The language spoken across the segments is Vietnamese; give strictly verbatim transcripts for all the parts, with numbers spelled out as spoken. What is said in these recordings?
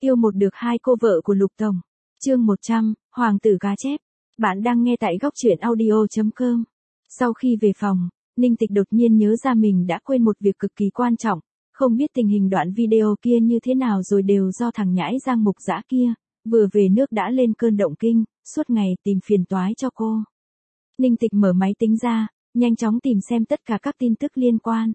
Yêu một được hai cô vợ của Lục Tổng. Chương một trăm, Hoàng tử cá chép. Bạn đang nghe tại góc truyện audio chấm com. Sau khi về phòng, Ninh Tịch đột nhiên nhớ ra mình đã quên một việc cực kỳ quan trọng, không biết tình hình đoạn video kia như thế nào rồi đều do thằng nhãi Giang Mục Dã kia, vừa về nước đã lên cơn động kinh, suốt ngày tìm phiền toái cho cô. Ninh Tịch mở máy tính ra, nhanh chóng tìm xem tất cả các tin tức liên quan.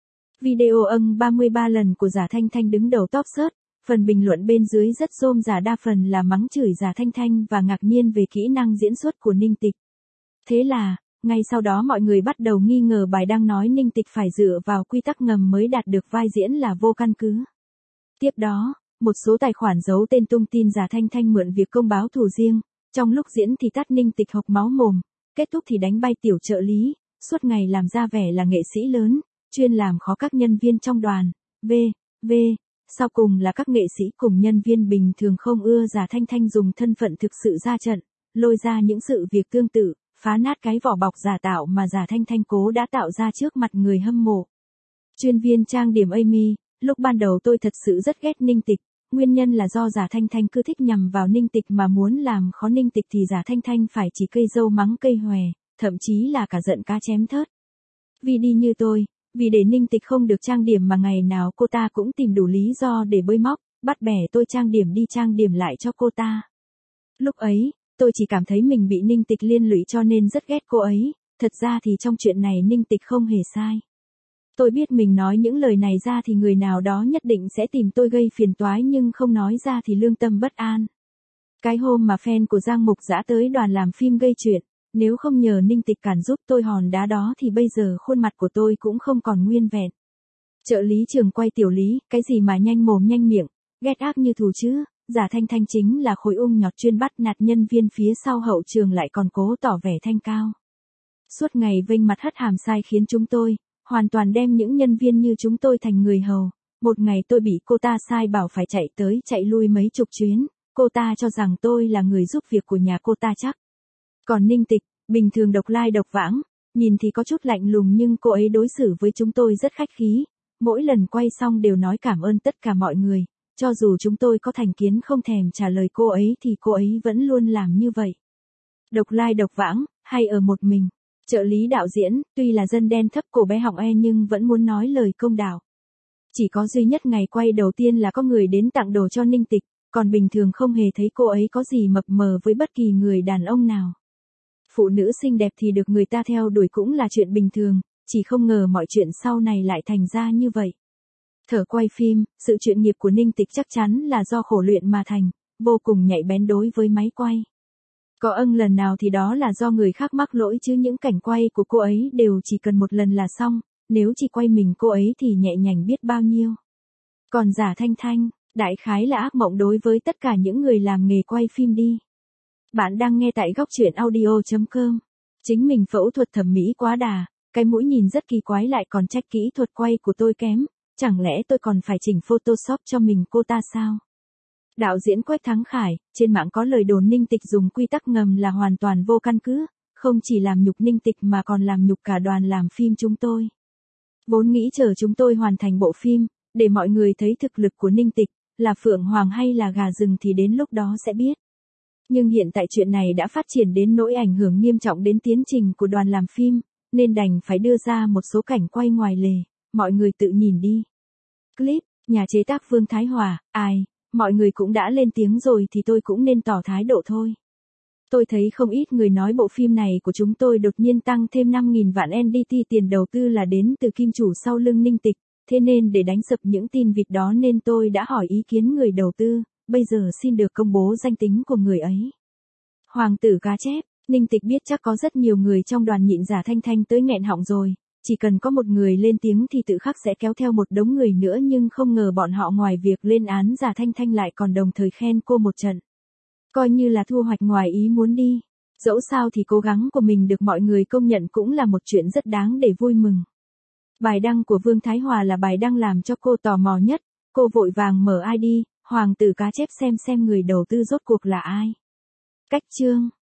Video âng ba mươi ba lần của Giả Thanh Thanh đứng đầu top search, phần bình luận bên dưới rất rôm rả, đa phần là mắng chửi Giả Thanh Thanh và ngạc nhiên về kỹ năng diễn xuất của Ninh Tịch. Thế là, ngay sau đó mọi người bắt đầu nghi ngờ bài đăng nói Ninh Tịch phải dựa vào quy tắc ngầm mới đạt được vai diễn là vô căn cứ. Tiếp đó, một số tài khoản giấu tên tung tin Giả Thanh Thanh mượn việc công báo thù riêng, trong lúc diễn thì tát Ninh Tịch hộc máu mồm, kết thúc thì đánh bay tiểu trợ lý, suốt ngày làm ra vẻ là nghệ sĩ lớn, chuyên làm khó các nhân viên trong đoàn, v, v. Sau cùng là các nghệ sĩ cùng nhân viên bình thường không ưa Giả Thanh Thanh dùng thân phận thực sự ra trận, lôi ra những sự việc tương tự, phá nát cái vỏ bọc giả tạo mà Giả Thanh Thanh cố đã tạo ra trước mặt người hâm mộ. Chuyên viên trang điểm Amy, lúc ban đầu tôi thật sự rất ghét Ninh Tịch, nguyên nhân là do Giả Thanh Thanh cứ thích nhằm vào Ninh Tịch mà muốn làm khó Ninh Tịch thì Giả Thanh Thanh phải chỉ cây dâu mắng cây hòe, thậm chí là cả giận cá chém thớt. Vì đi như tôi, vì để Ninh Tịch không được trang điểm mà ngày nào cô ta cũng tìm đủ lý do để bới móc, bắt bẻ tôi trang điểm đi trang điểm lại cho cô ta. Lúc ấy, tôi chỉ cảm thấy mình bị Ninh Tịch liên lụy cho nên rất ghét cô ấy, thật ra thì trong chuyện này Ninh Tịch không hề sai. Tôi biết mình nói những lời này ra thì người nào đó nhất định sẽ tìm tôi gây phiền toái nhưng không nói ra thì lương tâm bất an. Cái hôm mà fan của Giang Mục Dã tới đoàn làm phim gây chuyện, nếu không nhờ Ninh Tịch cản giúp tôi hòn đá đó thì bây giờ khuôn mặt của tôi cũng không còn nguyên vẹn. Trợ lý trường quay Tiểu Lý, cái gì mà nhanh mồm nhanh miệng, ghét ác như thù chứ, Giả Thanh Thanh chính là khối ung nhọt chuyên bắt nạt nhân viên phía sau hậu trường lại còn cố tỏ vẻ thanh cao. Suốt ngày vênh mặt hất hàm sai khiến chúng tôi, hoàn toàn đem những nhân viên như chúng tôi thành người hầu. Một ngày tôi bị cô ta sai bảo phải chạy tới chạy lui mấy chục chuyến, cô ta cho rằng tôi là người giúp việc của nhà cô ta chắc. Còn Ninh Tịch, bình thường độc lai độc vãng, nhìn thì có chút lạnh lùng nhưng cô ấy đối xử với chúng tôi rất khách khí, mỗi lần quay xong đều nói cảm ơn tất cả mọi người, cho dù chúng tôi có thành kiến không thèm trả lời cô ấy thì cô ấy vẫn luôn làm như vậy. Độc lai độc vãng, hay ở một mình, trợ lý đạo diễn, tuy là dân đen thấp cổ bé họng e nhưng vẫn muốn nói lời công đạo. Chỉ có duy nhất ngày quay đầu tiên là có người đến tặng đồ cho Ninh Tịch, còn bình thường không hề thấy cô ấy có gì mập mờ với bất kỳ người đàn ông nào. Phụ nữ xinh đẹp thì được người ta theo đuổi cũng là chuyện bình thường, chỉ không ngờ mọi chuyện sau này lại thành ra như vậy. Thở quay phim, sự chuyên nghiệp của Ninh Tịch chắc chắn là do khổ luyện mà thành, vô cùng nhạy bén đối với máy quay. Có âng lần nào thì đó là do người khác mắc lỗi chứ những cảnh quay của cô ấy đều chỉ cần một lần là xong, nếu chỉ quay mình cô ấy thì nhẹ nhàng biết bao nhiêu. Còn Giả Thanh Thanh, đại khái là ác mộng đối với tất cả những người làm nghề quay phim đi. Bạn đang nghe tại góc truyện audio chấm com. Chính mình phẫu thuật thẩm mỹ quá đà, cái mũi nhìn rất kỳ quái lại còn trách kỹ thuật quay của tôi kém, chẳng lẽ tôi còn phải chỉnh Photoshop cho mình cô ta sao? Đạo diễn Quách Thắng Khải, trên mạng có lời đồn Ninh Tịch dùng quy tắc ngầm là hoàn toàn vô căn cứ, không chỉ làm nhục Ninh Tịch mà còn làm nhục cả đoàn làm phim chúng tôi. Vốn nghĩ chờ chúng tôi hoàn thành bộ phim, để mọi người thấy thực lực của Ninh Tịch, là phượng hoàng hay là gà rừng thì đến lúc đó sẽ biết. Nhưng hiện tại chuyện này đã phát triển đến nỗi ảnh hưởng nghiêm trọng đến tiến trình của đoàn làm phim, nên đành phải đưa ra một số cảnh quay ngoài lề, mọi người tự nhìn đi. Clip, nhà chế tác Vương Thái Hòa, ai, mọi người cũng đã lên tiếng rồi thì tôi cũng nên tỏ thái độ thôi. Tôi thấy không ít người nói bộ phim này của chúng tôi đột nhiên tăng thêm năm nghìn vạn en đê tê tiền đầu tư là đến từ kim chủ sau lưng Ninh Tịch, thế nên để đánh sập những tin vịt đó nên tôi đã hỏi ý kiến người đầu tư. Bây giờ xin được công bố danh tính của người ấy. Hoàng tử cá chép, Ninh Tịch biết chắc có rất nhiều người trong đoàn nhịn Giả Thanh Thanh tới nghẹn họng rồi, chỉ cần có một người lên tiếng thì tự khắc sẽ kéo theo một đống người nữa nhưng không ngờ bọn họ ngoài việc lên án Giả Thanh Thanh lại còn đồng thời khen cô một trận. Coi như là thu hoạch ngoài ý muốn đi. Dẫu sao thì cố gắng của mình được mọi người công nhận cũng là một chuyện rất đáng để vui mừng. Bài đăng của Vương Thái Hòa là bài đăng làm cho cô tò mò nhất, cô vội vàng mở i đê. Hoàng tử cá chép xem xem người đầu tư rốt cuộc là ai. Cách chương